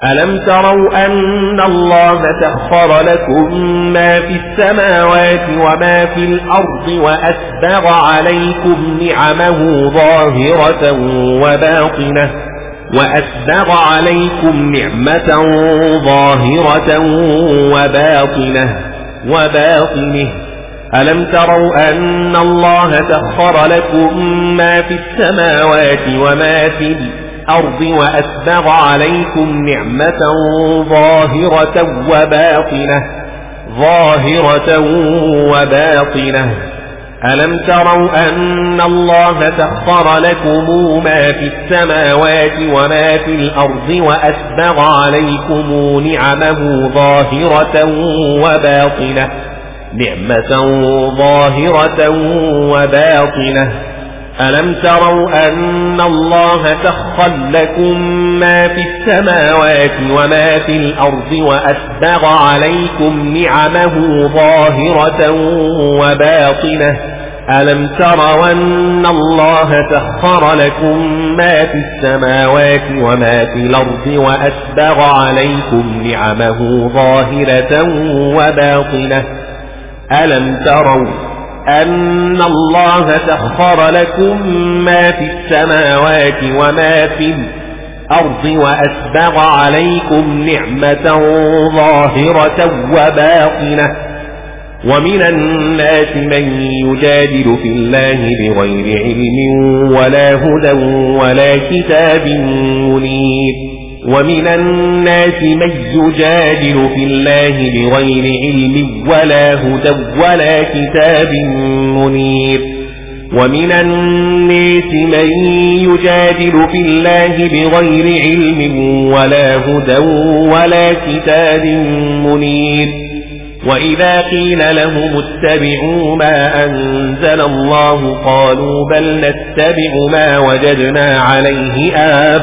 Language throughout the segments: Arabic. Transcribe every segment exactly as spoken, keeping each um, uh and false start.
ألم تروا أن الله سخر لكم ما في السماوات وما في الأرض وأسبغ عليكم نعمه ظاهرة وباطنة وأسبغ عليكم نعمة ظاهرة وباطنة وباطنه ألم تروا أن الله سخر لكم ما في السماوات وما في الأرض وأسبغ عليكم نعمة ظاهرة وباطنة ظاهرة وباطنة ألم تروا أن الله سخر لكم ما في السماوات وما في الأرض وأسبغ عليكم نعمه ظاهرة وباطنة نعمة ظاهرة وباطنة ألم تروا أن الله سخر لكم ما في السماوات وما في الأرض وأسبغ عليكم نعمه ظاهرة وباطنة ألم تروا أن الله سخر لكم ما في السماوات وما في الأرض وأسبغ عليكم نعمه ظاهرة وباطنة ألم تروا أن الله سخر لكم ما في السماوات وما في الأرض وأسبغ عليكم نعمة ظاهرة وباطنة ومن الناس من يجادل في الله بغير علم ولا هدى ولا كتاب منير ومن الناس من يجادل في الله بغير علم ولا هدى ولا كتاب منير ومن الناس من يجادل في الله بغير علم ولا هدى ولا كتاب منير وإذا قيل لهم اتبعوا ما أنزل الله قالوا بل نتبع ما وجدنا عليه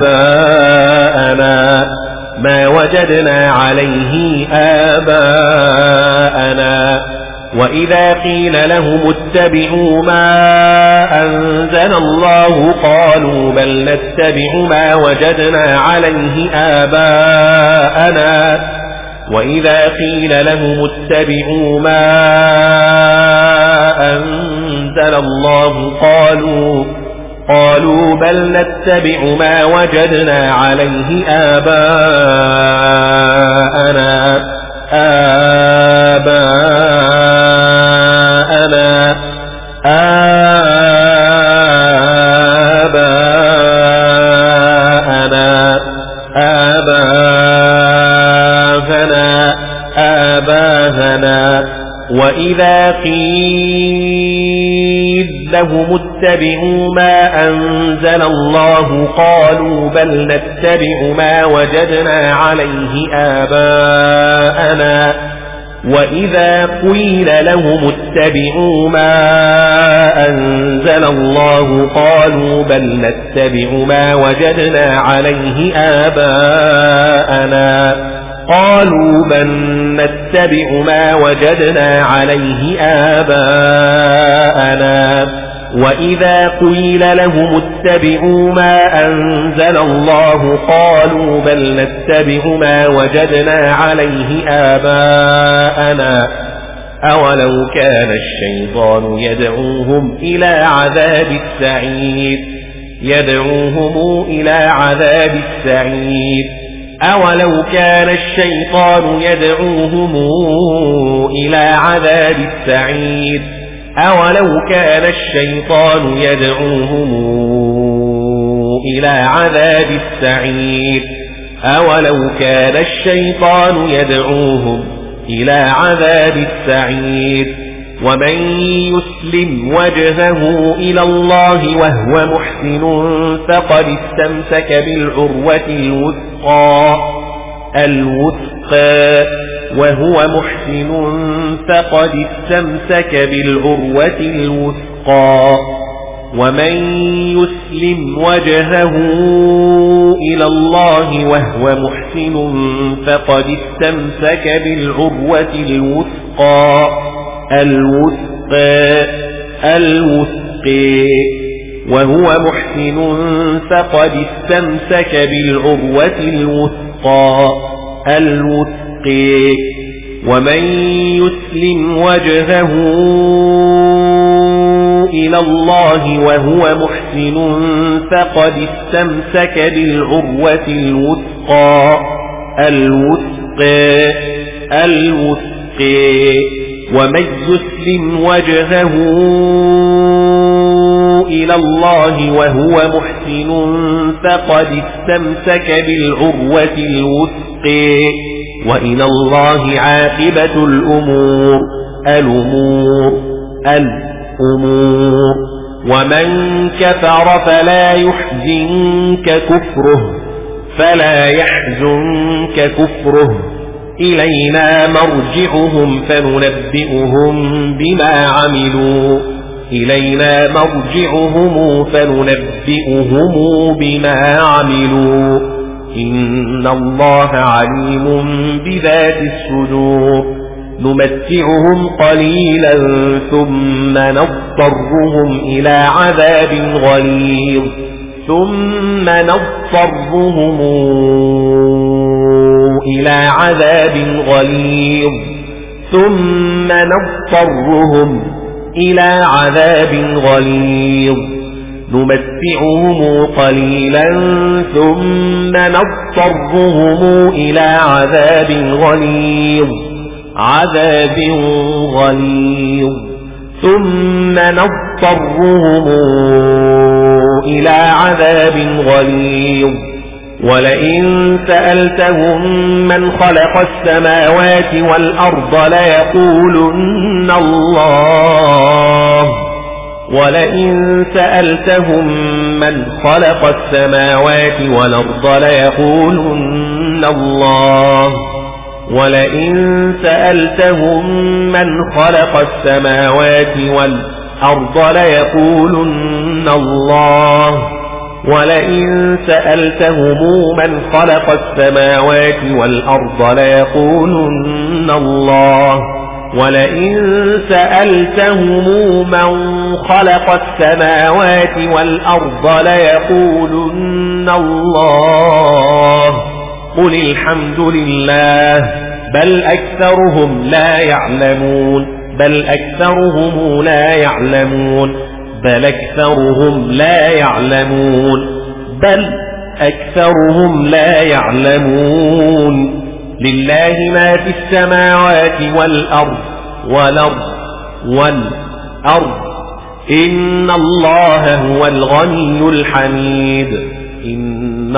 آباءنا ما وجدنا عليه آباءنا وإذا قيل لهم اتبعوا ما أنزل الله قالوا بل نتبع ما وجدنا عليه آباءنا وإذا قيل لهم اتبعوا ما أنزل الله قالوا قالوا بل نتبع ما وجدنا عليه آباءنا آباءنا آباءنا آباءنا آباءنا وإذا قيل لهم اتبعوا ما أنزل الله قالوا بل نتبع ما وجدنا عليه آباءنا وإذا قيل لهم اتبعوا ما أنزل الله قالوا بل نتبع ما وجدنا عليه آباءنا قالوا بل نتبع ما وجدنا عليه آباءنا وإذا قيل لهم اتبعوا ما أنزل الله قالوا بل نتبع ما وجدنا عليه آباءنا أولو كان الشيطان يدعوهم إلى عذاب السعير يدعوهم إلى عذاب السعير أولو كان الشيطان يدعوهم إلى عذاب السعير أولو كان الشيطان يدعوهم إلى عذاب السعير أولو كان الشيطان يدعوهم إلى عذاب السعير ومن يسلم وجهه إلى الله وهو محسن فقد استمسك بالعروة الوثقى الوثقى وهو محسن فقد استمسك بالعروة الوثقى ومن يسلم وجهه إلى الله وهو محسن فقد استمسك بالعروة الوثقى الوثقى الوثقى وهو محسن فقد استمسك بالعروة الوثقى الوثقى الوثقى ومن يسلم وجهه إلى الله وهو محسن فقد استمسك بالعروة الوثقى الوثقى الوثقى ومن يسلم وجهه إلى الله وهو محسن فقد استمسك بالعروة الوثقى وإلى الله عاقبة الأمور الأمور الأمور ومن كفر فلا يحزنك كفره فلا يحزنك كفره إلينا مرجعهم فننبئهم بما عملوا إلينا مرجعهم فننبئهم بما عملوا إن الله عليم بذات الصدور نمتعهم قليلا ثم نضطرهم إلى عذاب غليظ ثم نضطرهم إلى عذاب غليظ ثم نضطرهم إلى عذاب غليظ نمتعهم قليلا ثم نضطرهم إلى عذاب غليظ عذاب غليظ ثم نضطرهم إلى عذاب غليظ ولئن سألتهم من خلق السماوات والأرض ليقولن الله ولئن سألتهم من خلق السماوات والأرض ليقولن الله ولئن سألتهم من خلق السماوات والأرض ليقولن الله ولئن سألتهم من خلق السماوات والأرض ليقولن الله ولئن سألتهم من خلق السماوات والأرض ليقولن الله قل الحمد لله بل أكثرهم لا يعلمون بل أكثرهم لا يعلمون بل أكثرهم لا يعلمون بل أكثرهم لا يعلمون لله ما في السماوات والأرض والأرض والأرض إن الله هو الغني الحميد إن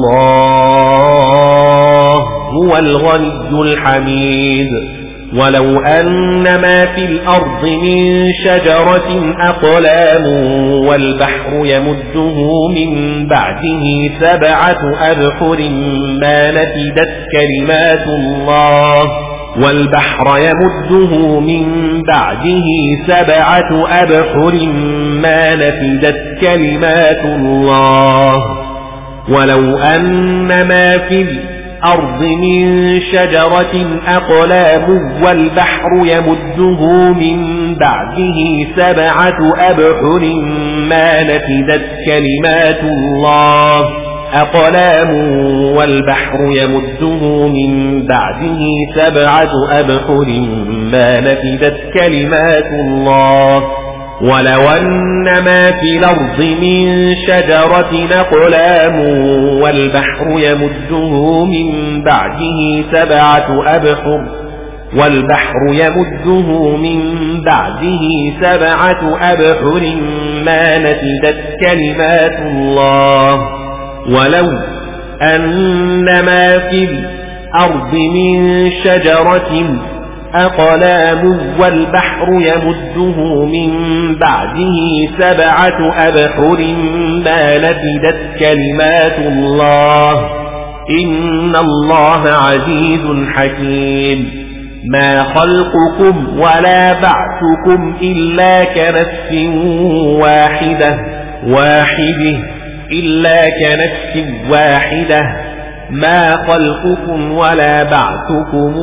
الله هو الغني الحميد ولو أن ما في الأرض من شجرة أقلام والبحر يمده من بعده سبعة أبحر ما نفدت كلمات الله والبحر يمده من بعده سبعة أبحر ما نفدت كلمات الله ولو أن ما في الأرض من شجرة أقلام والبحر يمده من بعده سبعة أبحر ما نفدت كلمات الله أقلام والبحر يمده من بعده سبعة أبحر ما نفدت كلمات الله ولو أن ما في الأرض من شجرة أقلام والبحر يمده من بعده سبعة أبحر والبحر يمده من بعده سبعة أبحر ما نفدت كلمات الله ولو أن ما في الأرض من شجرة أقلام والبحر يمده من بعده سبعة أبحر ما نفدت كلمات الله إن الله عزيز حكيم ما خلقكم ولا بعثكم إلا كنفس واحدة واحدة إلا كنفس واحدة ما خلقكم ولا بعثكم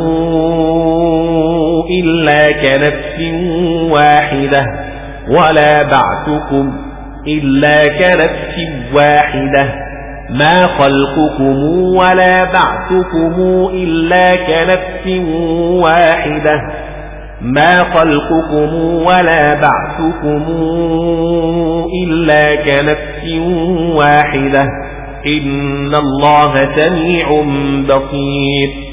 إلا كنفس واحدة ولا بعثكم إلا كنفس واحدة ما خلقكم ولا بعثكم إلا كنفس واحدة ما خلقكم ولا بعثكم إلا كنفس واحدة إن الله سميع بصير